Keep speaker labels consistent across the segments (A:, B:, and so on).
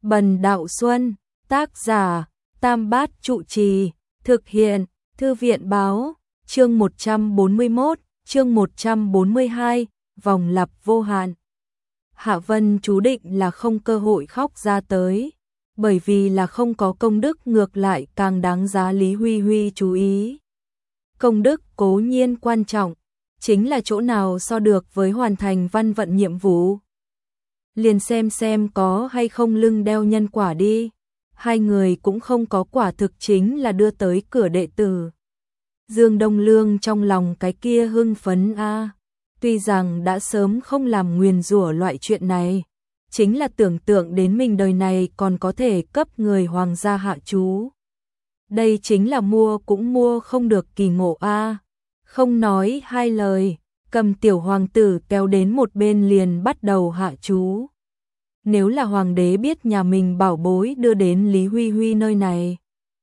A: Bần Đạo Xuân, tác giả, Tam Bát Trụ Trì, thực hiện, Thư viện báo, chương 141, chương 142, vòng lặp vô hạn. Hạ Vân chú định là không cơ hội khóc ra tới, bởi vì là không có công đức ngược lại càng đáng giá Lý Huy Huy chú ý. Công đức cố nhiên quan trọng, chính là chỗ nào so được với hoàn thành văn vận nhiệm vụ. Liền xem có hay không lưng đeo nhân quả đi. Hai người cũng không có quả thực chính là đưa tới cửa đệ tử. Dương Đông Lương trong lòng cái kia hưng phấn a. Tuy rằng đã sớm không làm nguyền rủa loại chuyện này, chính là tưởng tượng đến mình đời này còn có thể cấp người hoàng gia hạ chú. Đây chính là mua cũng mua không được kỳ ngộ a. Không nói hai lời, cầm tiểu hoàng tử kéo đến một bên liền bắt đầu hạ chú. Nếu là hoàng đế biết nhà mình bảo bối đưa đến Lý Huy Huy nơi này,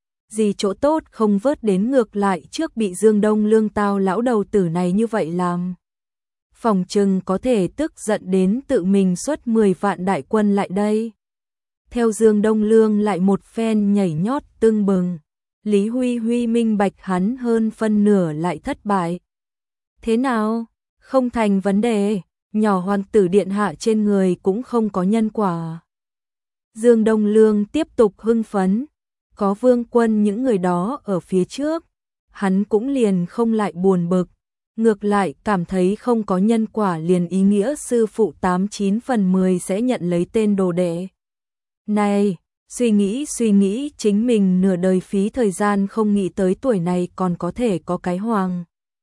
A: gì chỗ tốt không vớt đến ngược lại trước bị Dương Đông Lương tao lão đầu tử này như vậy làm. Phòng trừng có thể tức giận đến tự mình xuất 10 vạn đại quân lại đây. Theo Dương Đông Lương lại một phen nhảy nhót tưng bừng, Lý Huy Huy minh bạch hắn hơn phân nửa lại thất bại. Thế nào? Không thành vấn đề. Nhỏ hoàng tử điện hạ trên người cũng không có nhân quả. Dương Đông Lương tiếp tục hưng phấn, có Vương Quân những người đó ở phía trước, hắn cũng liền không lại buồn bực, ngược lại cảm thấy không có nhân quả liền ý nghĩa sư phụ 89 phần 10 sẽ nhận lấy tên đồ đệ. Này, suy nghĩ chính mình nửa đời phí thời gian không nghĩ tới tuổi này còn có thể có cái hoàng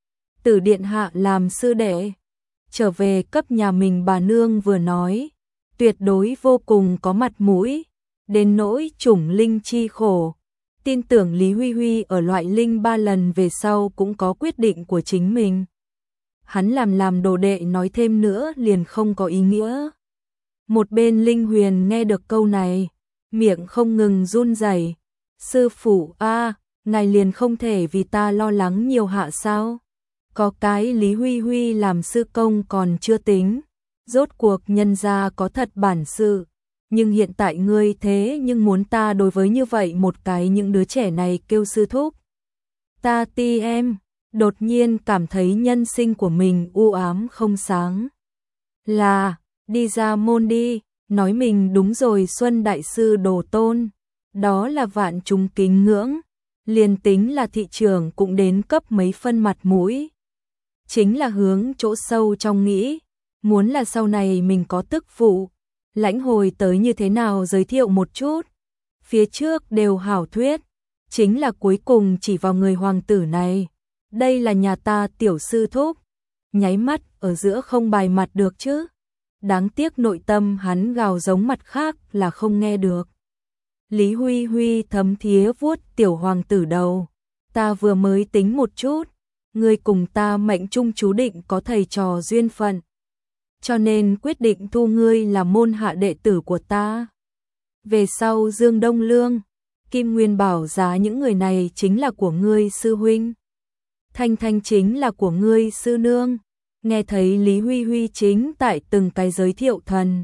A: tử điện hạ làm sư đệ. Trở về cấp nhà mình bà nương vừa nói, tuyệt đối vô cùng có mặt mũi, đến nỗi chủng linh chi khổ. Tin tưởng Lý Huy Huy ở loại linh 3 lần về sau cũng có quyết định của chính mình. Hắn làm đồ đệ nói thêm nữa liền không có ý nghĩa. Một bên Linh Huyền nghe được câu này, miệng không ngừng run rẩy. Sư phụ a, ngài liền không thể vì ta lo lắng nhiều hạ sao? Có cái Lý Huy Huy làm sư công còn chưa tính, rốt cuộc nhân gia có thật bản sự, nhưng hiện tại ngươi thế nhưng muốn ta đối với như vậy một cái những đứa trẻ này kêu sư thúc. Ta ti em, đột nhiên cảm thấy nhân sinh của mình u ám không sáng. Là, đi ra môn đi, nói mình đúng rồi Xuân Đại Sư đồ tôn, đó là vạn chúng kính ngưỡng, liền tính là thị trường cũng đến cấp mấy phân mặt mũi. Chính là hướng chỗ sâu trong nghĩ, muốn là sau này mình có tức phụ, lãnh hồi tới như thế nào giới thiệu một chút. Phía trước đều hảo thuyết, chính là cuối cùng chỉ vào người hoàng tử này. Đây là nhà ta tiểu sư thúc, nháy mắt ở giữa không bài mặt được chứ. Đáng tiếc nội tâm hắn gào giống mặt khác là không nghe được. Lý Huy Huy thấm thía vuốt tiểu hoàng tử đầu, ta vừa mới tính một chút. Ngươi cùng ta mệnh trung chú định có thầy trò duyên phận, cho nên quyết định thu ngươi là môn hạ đệ tử của ta. Về sau Dương Đông Lương, Kim Nguyên Bảo giá những người này chính là của ngươi sư huynh, Thanh Thanh chính là của ngươi sư nương. Nghe thấy Lý Huy Huy chính tại từng cái giới thiệu thần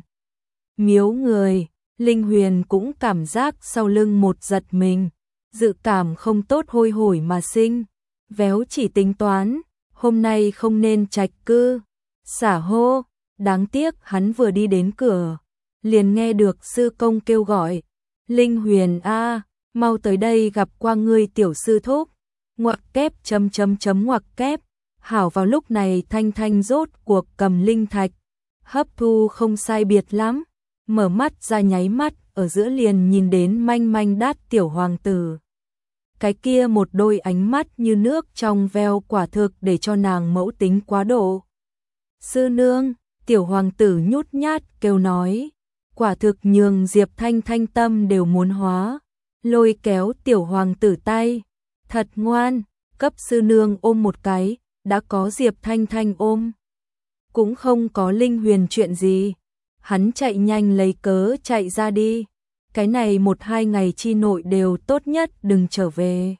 A: miếu người, Linh Huyền cũng cảm giác sau lưng một giật mình, dự cảm không tốt hôi hổi mà sinh. Véo chỉ tính toán, hôm nay không nên trạch cư, xả hô, đáng tiếc hắn vừa đi đến cửa, liền nghe được sư công kêu gọi, Linh Huyền a, mau tới đây gặp qua ngươi tiểu sư thúc, ngoặc kép ngoặc kép, hảo vào lúc này Thanh Thanh rốt cuộc cầm linh thạch, hấp thu không sai biệt lắm, mở mắt ra nháy mắt, ở giữa liền nhìn đến manh manh đát tiểu hoàng tử. Cái kia một đôi ánh mắt như nước trong veo quả thực để cho nàng mẫu tính quá độ. Sư nương, tiểu hoàng tử nhút nhát kêu nói, quả thực nhường Diệp Thanh Thanh tâm đều muốn hóa, lôi kéo tiểu hoàng tử tay, thật ngoan, cấp sư nương ôm một cái, đã có Diệp Thanh Thanh ôm. Cũng không có Linh Huyền chuyện gì, hắn chạy nhanh lấy cớ chạy ra đi. Cái này 1-2 ngày chi nội đều tốt nhất đừng trở về.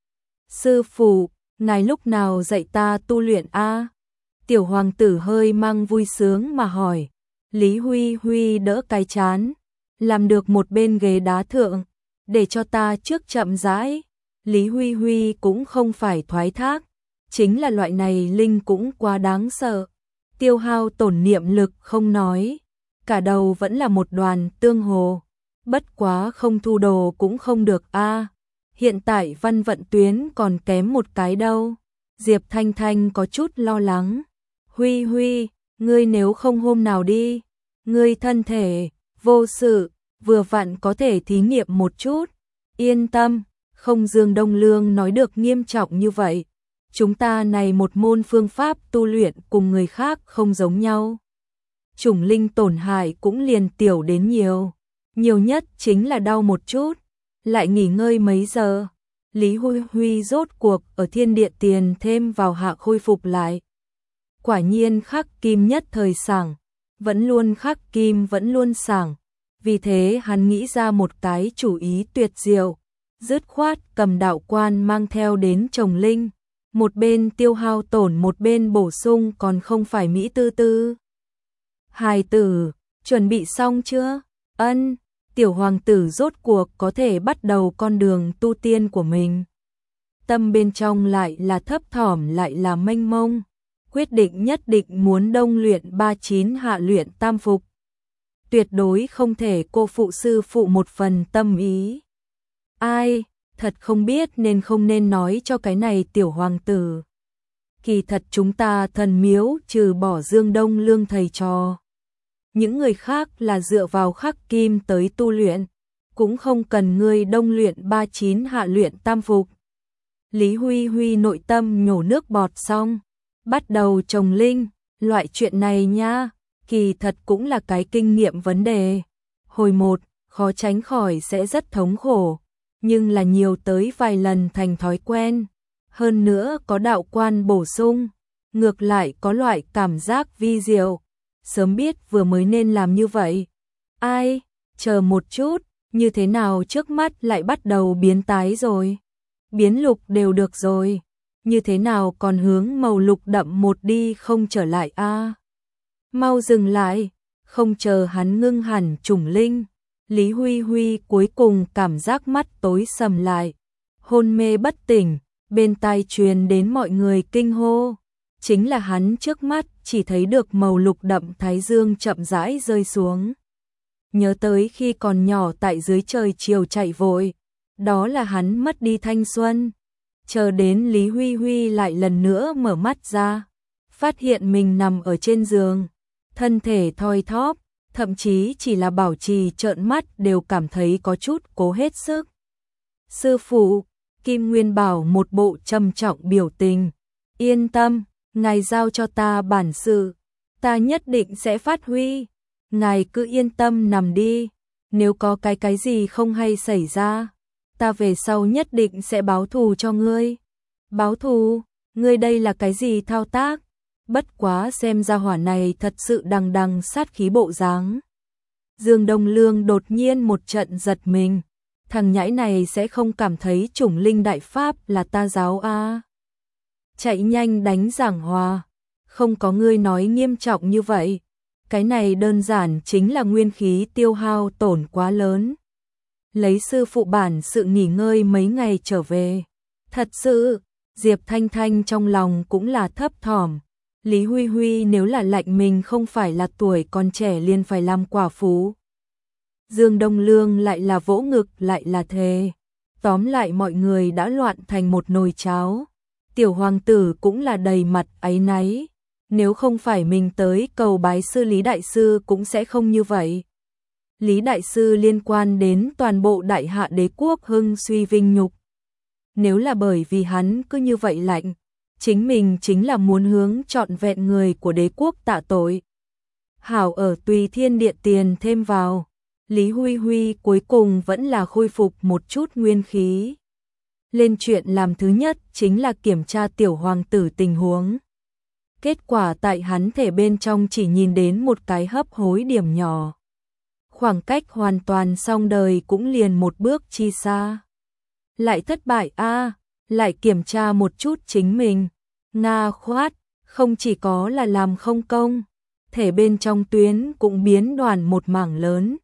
A: Sư phụ, ngài lúc nào dạy ta tu luyện a? Tiểu hoàng tử hơi mang vui sướng mà hỏi. Lý Huy Huy đỡ cái chán, làm được một bên ghế đá thượng, để cho ta trước chậm rãi. Lý Huy Huy cũng không phải thoái thác, chính là loại này linh cũng quá đáng sợ. Tiêu hao tổn niệm lực không nói, cả đầu vẫn là một đoàn tương hồ. Bất quá không thu đồ cũng không được a. Hiện tại văn vận tuyến còn kém một cái đâu. Diệp Thanh Thanh có chút lo lắng. Huy Huy, ngươi nếu không hôm nào đi, ngươi thân thể, vô sự, vừa vặn có thể thí nghiệm một chút. Yên tâm, không Dương Đông Lương nói được nghiêm trọng như vậy. Chúng ta này một môn phương pháp tu luyện cùng người khác không giống nhau. Chủng linh tổn hại cũng liền tiểu đến nhiều. Nhiều nhất chính là đau một chút, lại nghỉ ngơi mấy giờ. Lý Huy Huy rốt cuộc ở thiên địa tiền thêm vào hạ khôi phục lại. Quả nhiên khắc kim nhất thời sảng, vẫn luôn khắc kim vẫn luôn sảng. Vì thế hắn nghĩ ra một cái chủ ý tuyệt diệu, dứt khoát cầm đạo quan mang theo đến trồng linh. Một bên tiêu hao tổn một bên bổ sung còn không phải Mỹ tư tư. Hài tử, chuẩn bị xong chưa? Ân, tiểu hoàng tử rốt cuộc có thể bắt đầu con đường tu tiên của mình. Tâm bên trong lại là thấp thỏm lại là mênh mông, quyết định nhất định muốn đông luyện 39 hạ luyện tam phục. Tuyệt đối không thể cô phụ sư phụ một phần tâm ý. Ai, thật không biết nên không nên nói cho cái này tiểu hoàng tử. Kỳ thật chúng ta thần miếu trừ bỏ Dương Đông Lương thầy trò. Những người khác là dựa vào khắc kim tới tu luyện, cũng không cần ngươi đông luyện 39 hạ luyện tam phục. Lý Huy Huy nội tâm nhổ nước bọt xong, bắt đầu trồng linh, loại chuyện này nha, kỳ thật cũng là cái kinh nghiệm vấn đề. Hồi một, khó tránh khỏi sẽ rất thống khổ, nhưng là nhiều tới vài lần thành thói quen. Hơn nữa có đạo quan bổ sung, ngược lại có loại cảm giác vi diệu. Sớm biết vừa mới nên làm như vậy. Ai, chờ một chút, như thế nào trước mắt lại bắt đầu biến tái rồi? Biến lục đều được rồi, như thế nào còn hướng màu lục đậm một đi không trở lại a? Mau dừng lại, không chờ hắn ngưng hẳn trùng linh. Lý Huy Huy cuối cùng cảm giác mắt tối sầm lại, hôn mê bất tỉnh, bên tai truyền đến mọi người kinh hô. Chính là hắn trước mắt chỉ thấy được màu lục đậm thái dương chậm rãi rơi xuống. Nhớ tới khi còn nhỏ tại dưới trời chiều chạy vội, đó là hắn mất đi thanh xuân. Chờ đến Lý Huy Huy lại lần nữa mở mắt ra, phát hiện mình nằm ở trên giường, thân thể thoi thóp, thậm chí chỉ là bảo trì trợn mắt đều cảm thấy có chút cố hết sức. Sư phụ, Kim Nguyên bảo một bộ trầm trọng biểu tình, yên tâm. Ngài giao cho ta bản sự, ta nhất định sẽ phát huy. Ngài cứ yên tâm nằm đi, nếu có cái gì không hay xảy ra, ta về sau nhất định sẽ báo thù cho ngươi. Báo thù? Ngươi đây là cái gì thao tác? Bất quá xem ra hỏa này thật sự đằng đằng sát khí bộ dáng. Dương Đông Lương đột nhiên một trận giật mình, thằng nhãi này sẽ không cảm thấy chủng linh đại pháp là ta giáo a? Chạy nhanh đánh giảng hòa, không có ngươi nói nghiêm trọng như vậy. Cái này đơn giản chính là nguyên khí tiêu hao tổn quá lớn. Lấy sư phụ bản sự nghỉ ngơi mấy ngày trở về. Thật sự, Diệp Thanh Thanh trong lòng cũng là thấp thỏm. Lý Huy Huy nếu là lạnh mình không phải là tuổi còn trẻ liền phải làm quả phú. Dương Đông Lương lại là vỗ ngực lại là thề. Tóm lại mọi người đã loạn thành một nồi cháo. Tiểu hoàng tử cũng là đầy mặt áy náy, nếu không phải mình tới cầu bái sư Lý Đại Sư cũng sẽ không như vậy. Lý Đại Sư liên quan đến toàn bộ đại hạ đế quốc hưng suy vinh nhục. Nếu là bởi vì hắn cứ như vậy lạnh, chính mình chính là muốn hướng trọn vẹn người của đế quốc tạ tội. Hảo ở tùy thiên địa tiền thêm vào, Lý Huy Huy cuối cùng vẫn là khôi phục một chút nguyên khí. Lên chuyện làm thứ nhất chính là kiểm tra tiểu hoàng tử tình huống. Kết quả tại hắn thể bên trong chỉ nhìn đến một cái hấp hối điểm nhỏ. Khoảng cách hoàn toàn xong đời cũng liền một bước chi xa. Lại thất bại a, lại kiểm tra một chút chính mình. Nga khoát, không chỉ có là làm không công, thể bên trong tuyến cũng biến đoàn một mảng lớn.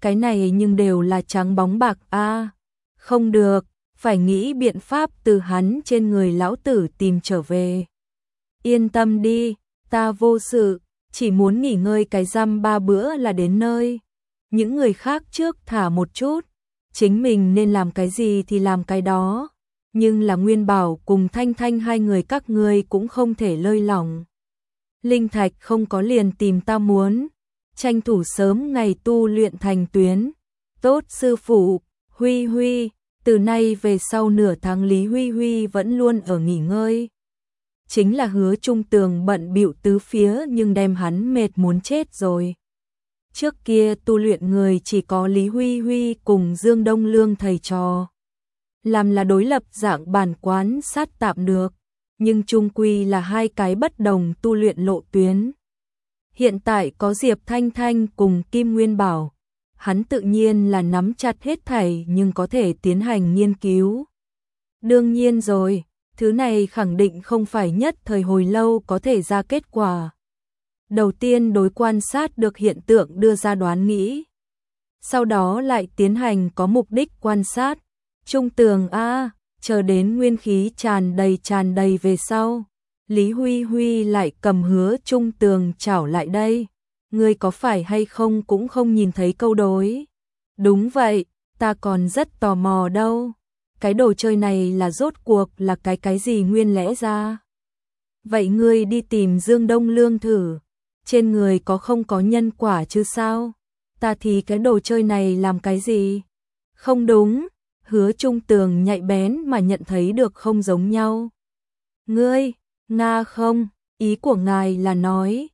A: cái này nhưng đều là trắng bóng bạc a. Không được, phải nghĩ biện pháp từ hắn trên người lão tử tìm trở về. Yên tâm đi, ta vô sự, chỉ muốn nghỉ ngơi cái răm 3 bữa là đến nơi. Những người khác trước thả một chút, chính mình nên làm cái gì thì làm cái đó. Nhưng là Nguyên Bảo cùng Thanh Thanh hai người các ngươi cũng không thể lơi lỏng. Linh thạch không có liền tìm ta muốn, tranh thủ sớm ngày tu luyện thành tuyến. Tốt sư phụ, Huy Huy, từ nay về sau nửa tháng Lý Huy Huy vẫn luôn ở nghỉ ngơi. Chính là Hứa Trung Tường bận bịu tứ phía nhưng đem hắn mệt muốn chết rồi. Trước kia tu luyện người chỉ có Lý Huy Huy cùng Dương Đông Lương thầy trò. Làm là đối lập dạng bản quán sát tạm được, nhưng chung quy là hai cái bất đồng tu luyện lộ tuyến. Hiện tại có Diệp Thanh Thanh cùng Kim Nguyên Bảo, hắn tự nhiên là nắm chặt hết thảy nhưng có thể tiến hành nghiên cứu. Đương nhiên rồi, thứ này khẳng định không phải nhất thời hồi lâu có thể ra kết quả. Đầu tiên đối quan sát được hiện tượng đưa ra đoán nghĩ, sau đó lại tiến hành có mục đích quan sát. Trung Tường a, chờ đến nguyên khí tràn đầy về sau, Lý Huy Huy lại cầm Hứa Trung Tường chảo lại đây. Ngươi có phải hay không cũng không nhìn thấy câu đối. Đúng vậy, ta còn rất tò mò đâu. Cái đồ chơi này là rốt cuộc là cái gì nguyên lẽ ra? Vậy ngươi đi tìm Dương Đông Lương thử, trên người không có nhân quả chứ sao? Ta thì cái đồ chơi này làm cái gì? Không đúng, Hứa Trung Tường nhạy bén mà nhận thấy được không giống nhau. Ngươi, Nga không, ý của ngài là nói,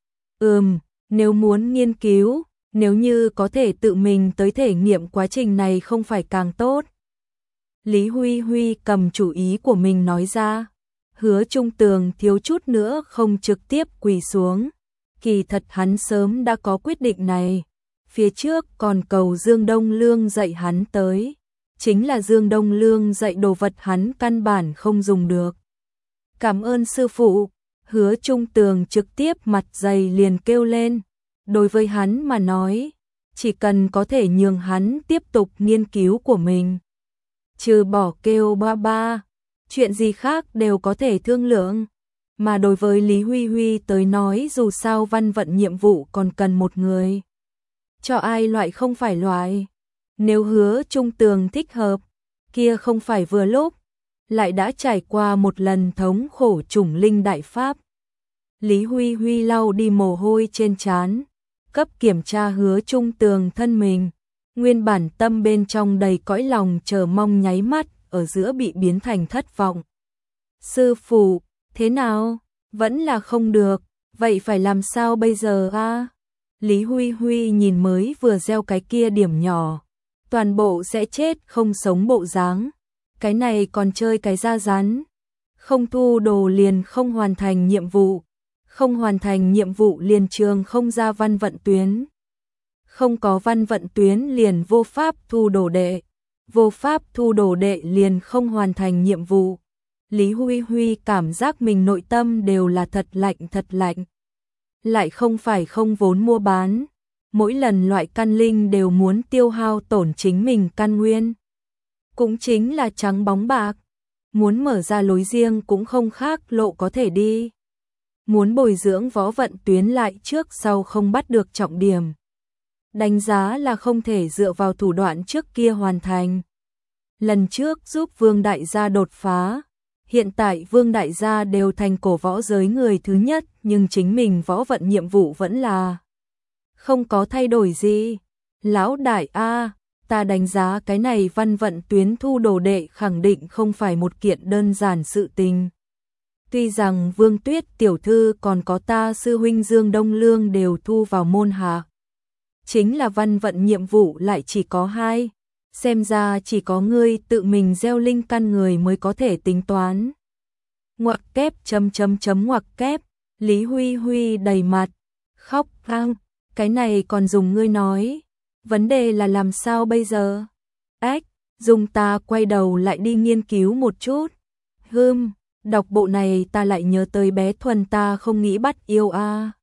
A: nếu muốn nghiên cứu, nếu như có thể tự mình tới thể nghiệm quá trình này không phải càng tốt. Lý Huy Huy cầm chủ ý của mình nói ra. Hứa Trung Tường thiếu chút nữa không trực tiếp quỳ xuống. Kỳ thật hắn sớm đã có quyết định này. Phía trước còn cầu Dương Đông Lương dạy hắn tới. Chính là Dương Đông Lương dạy đồ vật hắn căn bản không dùng được. Cảm ơn sư phụ. Hứa Trung Tường trực tiếp mặt dày liền kêu lên. Đối với hắn mà nói, chỉ cần có thể nhường hắn tiếp tục nghiên cứu của mình. Trừ bỏ kêu ba ba, chuyện gì khác đều có thể thương lượng. Mà đối với Lý Huy Huy tới nói dù sao văn vận nhiệm vụ còn cần một người. Cho ai loại không phải loại. Nếu Hứa Trung Tường thích hợp, kia không phải vừa lúc, lại đã trải qua một lần thống khổ chủng linh đại pháp. Lý Huy Huy lau đi mồ hôi trên trán, cấp kiểm tra Hứa Trung Tường thân mình. Nguyên bản tâm bên trong đầy cõi lòng chờ mong nháy mắt, ở giữa bị biến thành thất vọng. Sư phụ, thế nào? Vẫn là không được, vậy phải làm sao bây giờ a? Lý Huy Huy nhìn mới vừa gieo cái kia điểm nhỏ, toàn bộ sẽ chết không sống bộ dáng. Cái này còn chơi cái da rắn. Không thu đồ liền không hoàn thành nhiệm vụ, không hoàn thành nhiệm vụ liền trường không ra văn vận tuyến. Không có văn vận tuyến liền vô pháp thu đồ đệ, vô pháp thu đồ đệ liền không hoàn thành nhiệm vụ. Lý Huy Huy cảm giác mình nội tâm đều là thật lạnh. Lại không phải không vốn mua bán, mỗi lần loại căn linh đều muốn tiêu hao tổn chính mình căn nguyên. Cũng chính là trắng bóng bạc, muốn mở ra lối riêng cũng không khác lộ có thể đi. Muốn bồi dưỡng võ vận tuyến lại trước sau không bắt được trọng điểm. Đánh giá là không thể dựa vào thủ đoạn trước kia hoàn thành. Lần trước giúp Vương Đại Gia đột phá, hiện tại Vương Đại Gia đều thành cổ võ giới người thứ nhất, nhưng chính mình võ vận nhiệm vụ vẫn là không có thay đổi gì. Lão đại a, ta đánh giá cái này văn vận tuyến thu đồ đệ khẳng định không phải một kiện đơn giản sự tình. Tuy rằng Vương Tuyết tiểu thư còn có ta sư huynh Dương Đông Lương đều thu vào môn hạ, chính là văn vận nhiệm vụ lại chỉ có 2, xem ra chỉ có ngươi tự mình gieo linh căn người mới có thể tính toán. Ngoặc kép ngoặc kép, Lý Huy Huy đầy mặt khóc tang, cái này còn dùng ngươi nói, vấn đề là làm sao bây giờ? Ách, dùng ta quay đầu lại đi nghiên cứu một chút. Đọc bộ này ta lại nhớ tới bé Thuần ta không nghĩ bắt yêu a.